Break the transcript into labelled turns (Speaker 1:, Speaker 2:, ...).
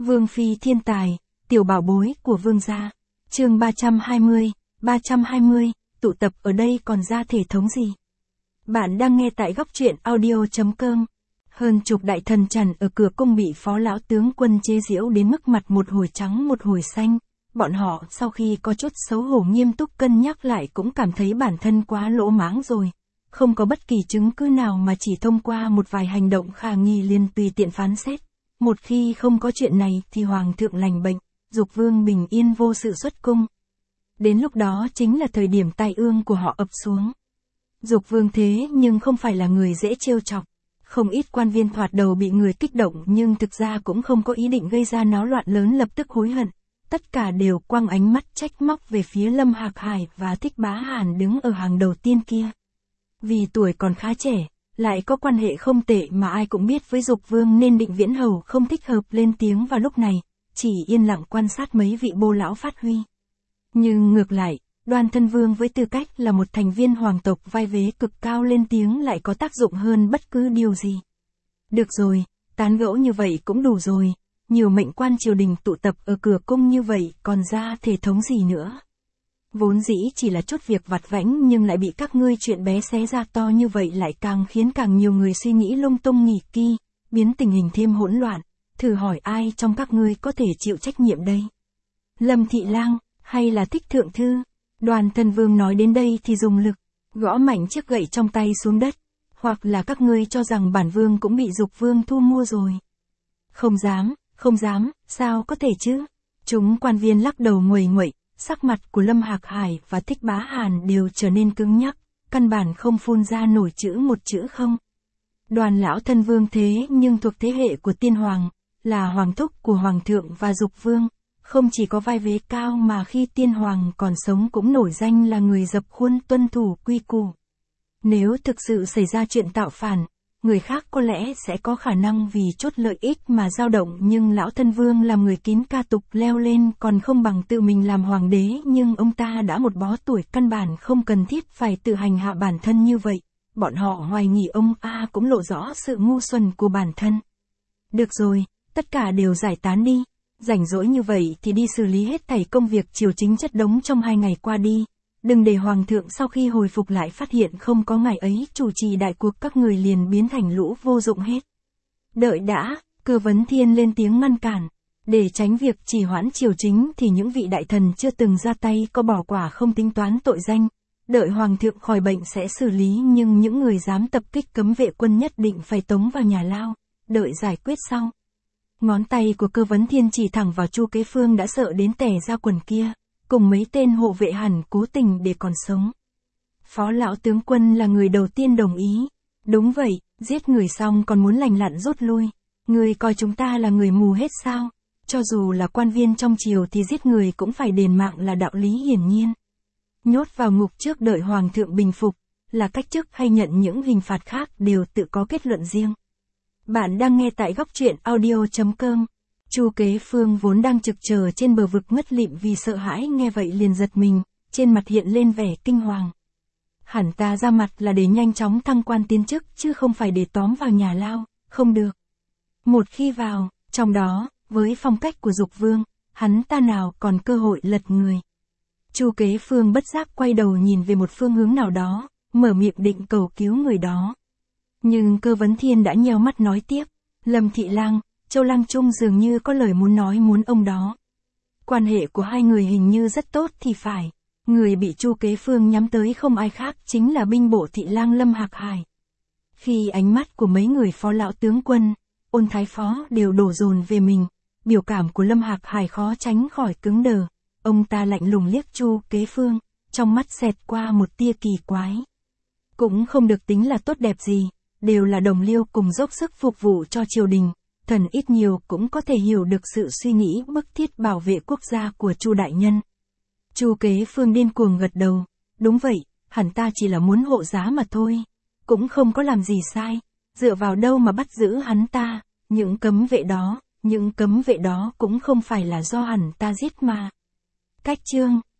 Speaker 1: Vương phi thiên tài, tiểu bảo bối của vương gia. Chương 320, tụ tập ở đây còn ra thể thống gì? Bạn đang nghe tại góc truyện audio.com. Hơn chục đại thần trần ở cửa cung bị phó lão tướng quân chế giễu đến mức mặt một hồi trắng một hồi xanh. Bọn họ sau khi có chút xấu hổ nghiêm túc cân nhắc lại cũng cảm thấy bản thân quá lỗ mãng rồi. Không có bất kỳ chứng cứ nào mà chỉ thông qua một vài hành động khả nghi liền tùy tiện phán xét. Một khi không có chuyện này thì hoàng thượng lành bệnh, dục vương bình yên vô sự xuất cung. Đến lúc đó chính là thời điểm tai ương của họ ập xuống. Dục vương thế nhưng không phải là người dễ trêu chọc. Không ít quan viên thoạt đầu bị người kích động nhưng thực ra cũng không có ý định gây ra náo loạn lớn lập tức hối hận. Tất cả đều quăng ánh mắt trách móc về phía Lâm Hạc Hải và Thích Bá Hàn đứng ở hàng đầu tiên kia. Vì tuổi còn khá trẻ, lại có quan hệ không tệ mà ai cũng biết với Dục vương nên Định Viễn Hầu không thích hợp lên tiếng vào lúc này, chỉ yên lặng quan sát mấy vị bô lão phát huy. Nhưng ngược lại, Đoan Thân Vương với tư cách là một thành viên hoàng tộc vai vế cực cao lên tiếng lại có tác dụng hơn bất cứ điều gì. Được rồi, tán gẫu như vậy cũng đủ rồi, nhiều mệnh quan triều đình tụ tập ở cửa cung như vậy còn ra thể thống gì nữa. Vốn dĩ chỉ là chút việc vặt vãnh nhưng lại bị các ngươi chuyện bé xé ra to như vậy lại càng khiến càng nhiều người suy nghĩ lung tung nghỉ ki, biến tình hình thêm hỗn loạn. Thử hỏi ai trong các ngươi có thể chịu trách nhiệm đây? Lâm Thị Lang, hay là Thích Thượng Thư? Đoan Thân Vương nói đến đây thì dùng lực, gõ mạnh chiếc gậy trong tay xuống đất. Hoặc là các ngươi cho rằng bản vương cũng bị Dục vương thu mua rồi? Không dám, sao có thể chứ? Chúng quan viên lắc đầu nguầy nguậy, sắc mặt của Lâm Hạc Hải và Thích Bá Hàn đều trở nên cứng nhắc, căn bản không phun ra nổi một chữ không. Đoàn lão thân vương thế nhưng thuộc thế hệ của tiên hoàng, là hoàng thúc của hoàng thượng và Dục vương, không chỉ có vai vế cao mà khi tiên hoàng còn sống cũng nổi danh là người dập khuôn tuân thủ quy củ. Nếu thực sự xảy ra chuyện tạo phản, người khác có lẽ sẽ có khả năng vì chốt lợi ích mà dao động nhưng lão thân vương làm người kín ca tục leo lên còn không bằng tự mình làm hoàng đế nhưng ông ta đã một bó tuổi căn bản không cần thiết phải tự hành hạ bản thân như vậy. Bọn họ hoài nghi ông cũng lộ rõ sự ngu xuẩn của bản thân. Được rồi, tất cả đều giải tán đi. Rảnh rỗi như vậy thì đi xử lý hết thảy công việc triều chính chất đống trong 2 ngày qua đi. Đừng để hoàng thượng sau khi hồi phục lại phát hiện không có ngày ấy chủ trì đại cuộc các người liền biến thành lũ vô dụng hết. Đợi đã, Cơ Vấn Thiên lên tiếng ngăn cản. Để tránh việc trì hoãn triều chính thì những vị đại thần chưa từng ra tay có bỏ quả không tính toán tội danh. Đợi hoàng thượng khỏi bệnh sẽ xử lý nhưng những người dám tập kích cấm vệ quân nhất định phải tống vào nhà lao. Đợi giải quyết sau. Ngón tay của Cơ Vấn Thiên chỉ thẳng vào Chu Kế Phương đã sợ đến tè ra quần kia. Cùng mấy tên hộ vệ hẳn cố tình để còn sống. Phó lão tướng quân là người đầu tiên đồng ý. Đúng vậy, giết người xong còn muốn lành lặn rút lui. Người coi chúng ta là người mù hết sao? Cho dù là quan viên trong triều thì giết người cũng phải đền mạng là đạo lý hiển nhiên. Nhốt vào ngục trước đợi hoàng thượng bình phục, là cách chức hay nhận những hình phạt khác đều tự có kết luận riêng. Bạn đang nghe tại góc truyện audio.com. Chu Kế Phương vốn đang trực chờ trên bờ vực ngất lịm vì sợ hãi nghe vậy liền giật mình, trên mặt hiện lên vẻ kinh hoàng. Hẳn ta ra mặt là để nhanh chóng thăng quan tiến chức chứ không phải để tóm vào nhà lao, không được. Một khi vào, trong đó, với phong cách của Dục vương, hắn ta nào còn cơ hội lật người. Chu Kế Phương bất giác quay đầu nhìn về một phương hướng nào đó, mở miệng định cầu cứu người đó. Nhưng Cơ Vấn Thiên đã nheo mắt nói tiếp, Lâm Thị Lang, Châu Lang Trung dường như có lời muốn ông đó. Quan hệ của hai người hình như rất tốt thì phải. Người bị Chu Kế Phương nhắm tới không ai khác chính là binh bộ thị lang Lâm Hạc Hải. Khi ánh mắt của mấy người phó lão tướng quân, Ôn Thái Phó đều đổ dồn về mình, biểu cảm của Lâm Hạc Hải khó tránh khỏi cứng đờ. Ông ta lạnh lùng liếc Chu Kế Phương, trong mắt xẹt qua một tia kỳ quái. Cũng không được tính là tốt đẹp gì, đều là đồng liêu cùng dốc sức phục vụ cho triều đình. Thần ít nhiều cũng có thể hiểu được sự suy nghĩ bức thiết bảo vệ quốc gia của Chu đại nhân. Chu Kế Phương điên cuồng gật đầu, đúng vậy, hẳn ta chỉ là muốn hộ giá mà thôi, cũng không có làm gì sai, dựa vào đâu mà bắt giữ hắn ta, những cấm vệ đó cũng không phải là do hẳn ta giết mà. Cách chương